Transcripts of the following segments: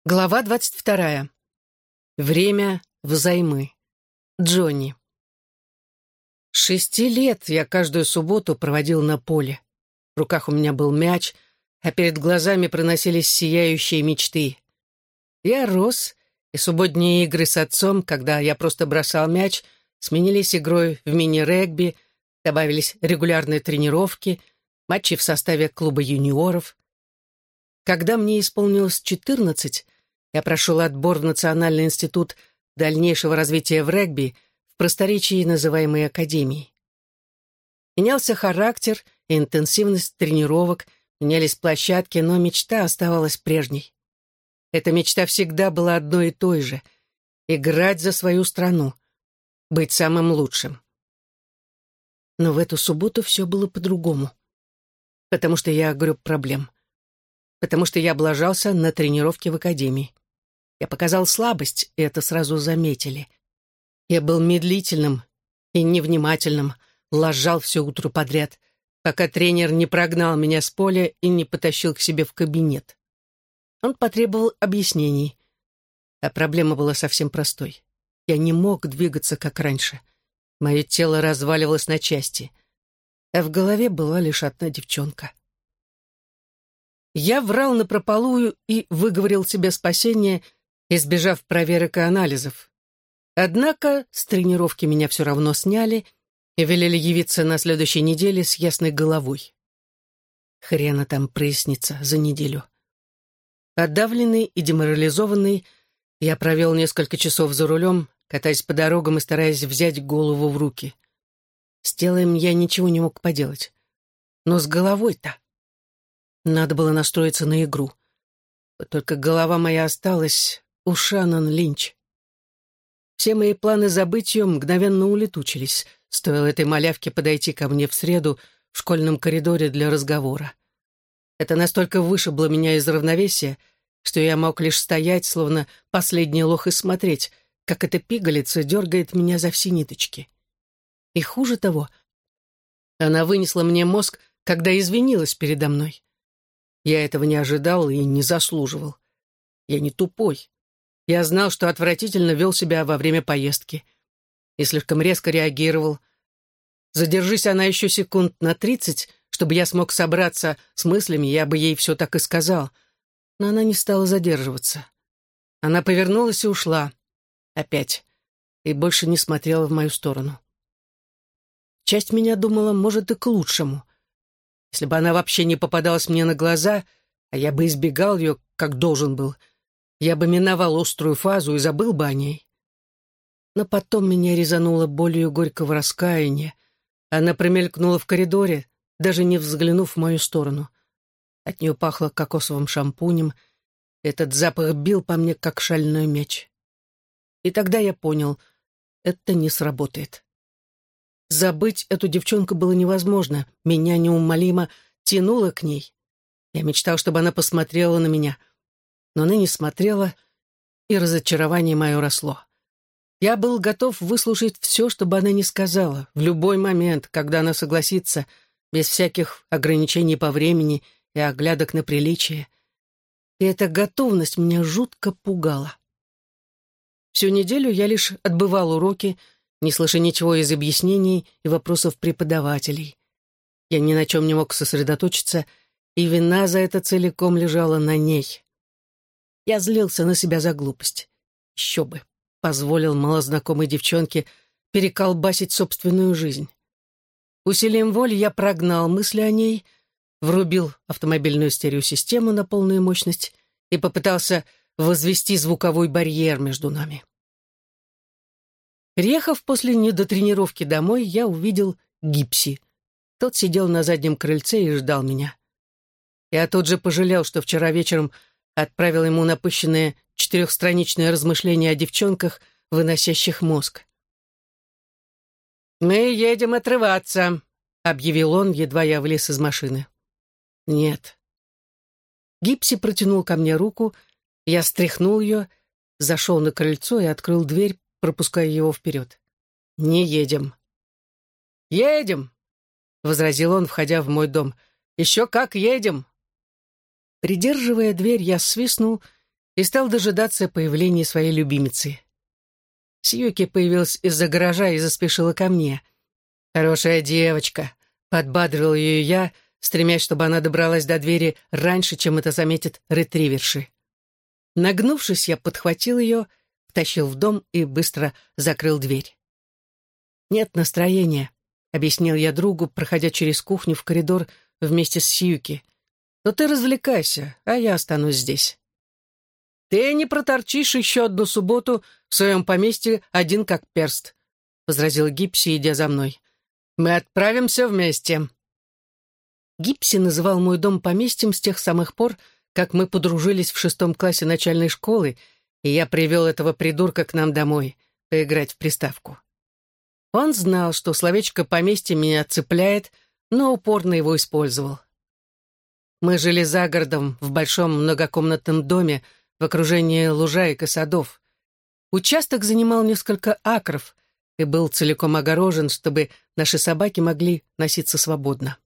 Глава 22. Время взаймы. Джонни. 6 лет я каждую субботу проводил на поле. В руках у меня был мяч, а перед глазами проносились сияющие мечты. Я рос, и субботние игры с отцом, когда я просто бросал мяч, сменились игрой в мини-регби, добавились регулярные тренировки, матчи в составе клуба юниоров. Когда мне исполнилось 14, я прошел отбор в Национальный институт дальнейшего развития в регби, в просторечии называемой академией. Менялся характер и интенсивность тренировок, менялись площадки, но мечта оставалась прежней. Эта мечта всегда была одной и той же — играть за свою страну, быть самым лучшим. Но в эту субботу все было по-другому, потому что я греб проблем, потому что я облажался на тренировке в академии. Я показал слабость, и это сразу заметили. Я был медлительным и невнимательным, лажал все утро подряд, пока тренер не прогнал меня с поля и не потащил к себе в кабинет. Он потребовал объяснений, а проблема была совсем простой. Я не мог двигаться, как раньше. Мое тело разваливалось на части, а в голове была лишь одна девчонка. Я врал напропалую и выговорил себе спасение, избежав проверок и анализов. Однако с тренировки меня все равно сняли и велели явиться на следующей неделе с ясной головой. Хрена там прояснится за неделю. Отдавленный и деморализованный, я провел несколько часов за рулем, катаясь по дорогам и стараясь взять голову в руки. С телом я ничего не мог поделать. Но с головой-то надо было настроиться на игру. Вот только голова моя осталась у Шаннон Линч. Все мои планы забыть ее мгновенно улетучились, стоило этой малявке подойти ко мне в среду в школьном коридоре для разговора. Это настолько вышибло меня из равновесия, что я мог лишь стоять, словно последний лох, и смотреть, как эта пигалица дергает меня за все ниточки. И хуже того, она вынесла мне мозг, когда извинилась передо мной. Я этого не ожидал и не заслуживал. Я не тупой. Я знал, что отвратительно вел себя во время поездки. И слишком резко реагировал. Задержись она еще секунд на 30, чтобы я смог собраться с мыслями, я бы ей все так и сказал. Но она не стала задерживаться. Она повернулась и ушла. Опять. И больше не смотрела в мою сторону. Часть меня думала, может, и к лучшему. Если бы она вообще не попадалась мне на глаза, а я бы избегал ее, как должен был, я бы миновал острую фазу и забыл бы о ней. Но потом меня резануло болью горького раскаяния. Она промелькнула в коридоре, даже не взглянув в мою сторону. От нее пахло кокосовым шампунем. Этот запах бил по мне, как шальной меч. И тогда я понял, это не сработает. Забыть эту девчонку было невозможно. Меня неумолимо тянуло к ней. Я мечтал, чтобы она посмотрела на меня. Но она не смотрела, и разочарование мое росло. Я был готов выслушать все, что бы она ни сказала, в любой момент, когда она согласится, без всяких ограничений по времени и оглядок на приличие. И эта готовность меня жутко пугала. Всю неделю я лишь отбывал уроки, не слыша ничего из объяснений и вопросов преподавателей. Я ни на чем не мог сосредоточиться, и вина за это целиком лежала на ней. Я злился на себя за глупость. Еще бы, позволил малознакомой девчонке переколбасить собственную жизнь. Усилием воли я прогнал мысли о ней, врубил автомобильную стереосистему на полную мощность и попытался возвести звуковой барьер между нами. Приехав после недотренировки домой, я увидел Гипси. Тот сидел на заднем крыльце и ждал меня. Я тут же пожалел, что вчера вечером отправил ему напыщенное 4-страничное размышление о девчонках, выносящих мозг. «Мы едем отрываться», — объявил он, едва я влез из машины. «Нет». Гипси протянул ко мне руку, я стряхнул ее, зашел на крыльцо и открыл дверь, пропуская его вперед. «Не едем». «Едем», — возразил он, входя в мой дом. «Еще как едем». Придерживая дверь, я свистнул, и стал дожидаться появления своей любимицы. Сьюки появилась из-за гаража и заспешила ко мне. «Хорошая девочка», — подбадривал ее я, стремясь, чтобы она добралась до двери раньше, чем это заметят ретриверши. Нагнувшись, я подхватил ее, втащил в дом и быстро закрыл дверь. «Нет настроения», — объяснил я другу, проходя через кухню в коридор вместе с Сьюки. «Но ты развлекайся, а я останусь здесь». «Ты не проторчишь еще одну субботу в своем поместье один как перст», — возразил Гипси, идя за мной. «Мы отправимся вместе». Гипси называл мой дом поместьем с тех самых пор, как мы подружились в 6 классе начальной школы, и я привел этого придурка к нам домой поиграть в приставку. Он знал, что словечко «поместье» меня цепляет, но упорно его использовал. Мы жили за городом в большом многокомнатном доме в окружении лужаек и садов. Участок занимал несколько акров и был целиком огорожен, чтобы наши собаки могли носиться свободно.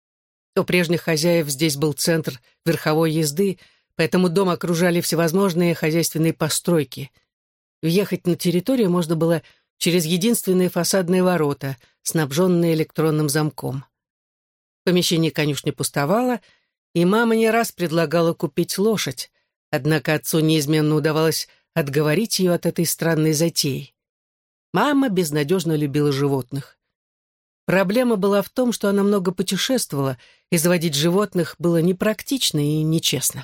У прежних хозяев здесь был центр верховой езды, поэтому дом окружали всевозможные хозяйственные постройки. Въехать на территорию можно было через единственные фасадные ворота, снабженные электронным замком. Помещение конюшни пустовало, и мама не раз предлагала купить лошадь, однако отцу неизменно удавалось отговорить ее от этой странной затеи. Мама безнадежно любила животных. Проблема была в том, что она много путешествовала, и заводить животных было непрактично и нечестно.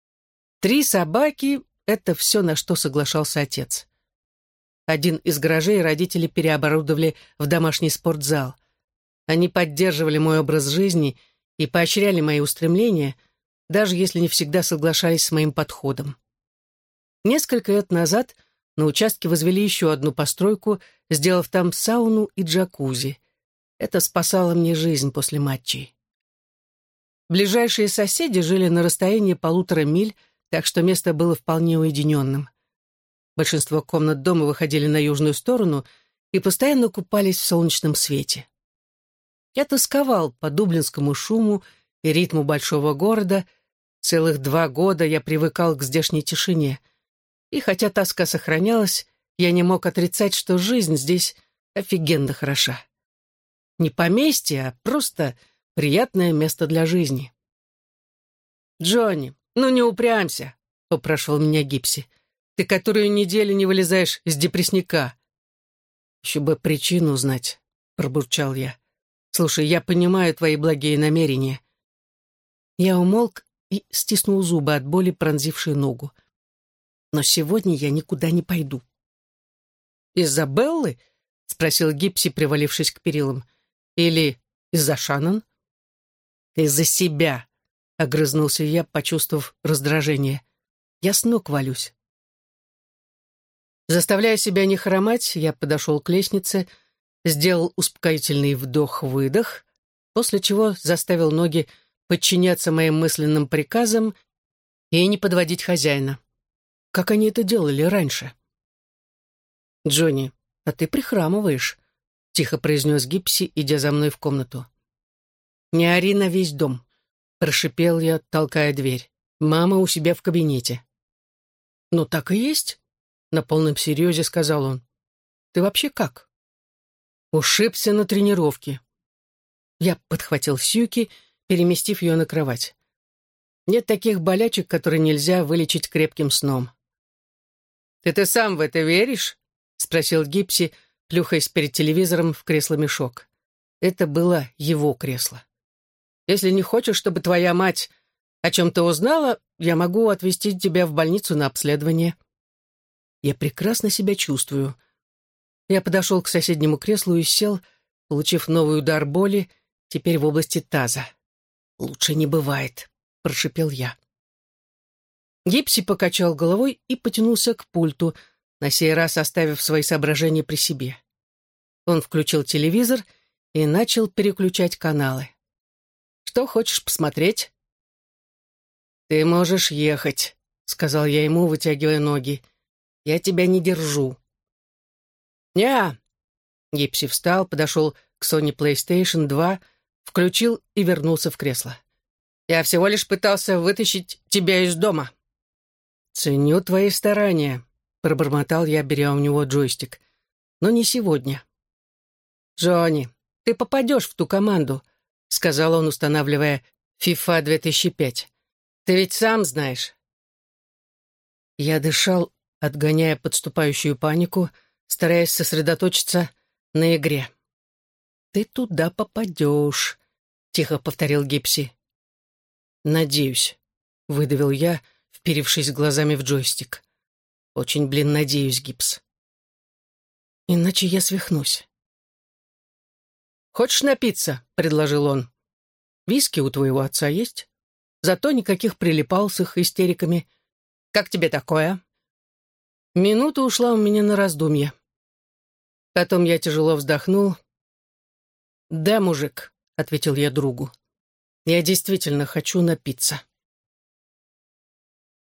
3 собаки — это все, на что соглашался отец. Один из гаражей родители переоборудовали в домашний спортзал. Они поддерживали мой образ жизни и поощряли мои устремления, даже если не всегда соглашались с моим подходом. Несколько лет назад на участке возвели еще одну постройку, сделав там сауну и джакузи. Это спасало мне жизнь после матчей. Ближайшие соседи жили на расстоянии 1,5 миль, так что место было вполне уединенным. Большинство комнат дома выходили на южную сторону и постоянно купались в солнечном свете. Я тосковал по дублинскому шуму и ритму большого города. Целых 2 года я привыкал к здешней тишине. И хотя тоска сохранялась, я не мог отрицать, что жизнь здесь офигенно хороша. Не поместье, а просто приятное место для жизни. «Джонни, ну не упрямься», — упрашивал меня Гипси. «Ты которую неделю не вылезаешь из депрессника». «Еще бы причину знать», — пробурчал я. «Слушай, я понимаю твои благие намерения». Я умолк и стиснул зубы от боли, пронзившей ногу. «Но сегодня я никуда не пойду». «Из-за Беллы?» — спросил Гипси, привалившись к перилам. «Или из-за Шаннон?» «Из-за себя», — огрызнулся я, почувствовав раздражение. «Я с ног валюсь». Заставляя себя не хромать, я подошел к лестнице, сделал успокоительный вдох-выдох, после чего заставил ноги подчиняться моим мысленным приказам и не подводить хозяина. Как они это делали раньше? «Джонни, а ты прихрамываешь», — тихо произнес Гипси, идя за мной в комнату. «Не ори на весь дом», — прошипел я, толкая дверь. «Мама у себя в кабинете». «Ну, так и есть», — на полном серьезе сказал он. «Ты вообще как?» «Ушибся на тренировке». Я подхватил Сьюки, переместив ее на кровать. Нет таких болячек, которые нельзя вылечить крепким сном. «Ты сам в это веришь?» — спросил Гипси, плюхаясь перед телевизором в кресло-мешок. Это было его кресло. «Если не хочешь, чтобы твоя мать о чем-то узнала, я могу отвезти тебя в больницу на обследование». Я прекрасно себя чувствую. Я подошел к соседнему креслу и сел, получив новый удар боли, теперь в области таза. «Лучше не бывает», — прошипел я. Гипси покачал головой и потянулся к пульту, на сей раз оставив свои соображения при себе. Он включил телевизор и начал переключать каналы. «Что хочешь посмотреть?» «Ты можешь ехать», — сказал я ему, вытягивая ноги. «Я тебя не держу». «Не-а». Гипси встал, подошел к Sony PlayStation 2, включил и вернулся в кресло. «Я всего лишь пытался вытащить тебя из дома». «Ценю твои старания», — пробормотал я, беря у него джойстик. «Но не сегодня». «Джонни, ты попадешь в ту команду», — сказал он, устанавливая FIFA 2005. «Ты ведь сам знаешь». Я дышал, отгоняя подступающую панику, стараясь сосредоточиться на игре. «Ты туда попадешь», — тихо повторил Гипси. «Надеюсь», — выдавил я, вперившись глазами в джойстик. «Очень, надеюсь, Гипс. Иначе я свихнусь». «Хочешь напиться?» — предложил он. «Виски у твоего отца есть? Зато никаких прилипал с их истериками. Как тебе такое?» Минута ушла у меня на раздумье. Потом я тяжело вздохнул. «Да, мужик», — ответил я другу. «Я действительно хочу напиться».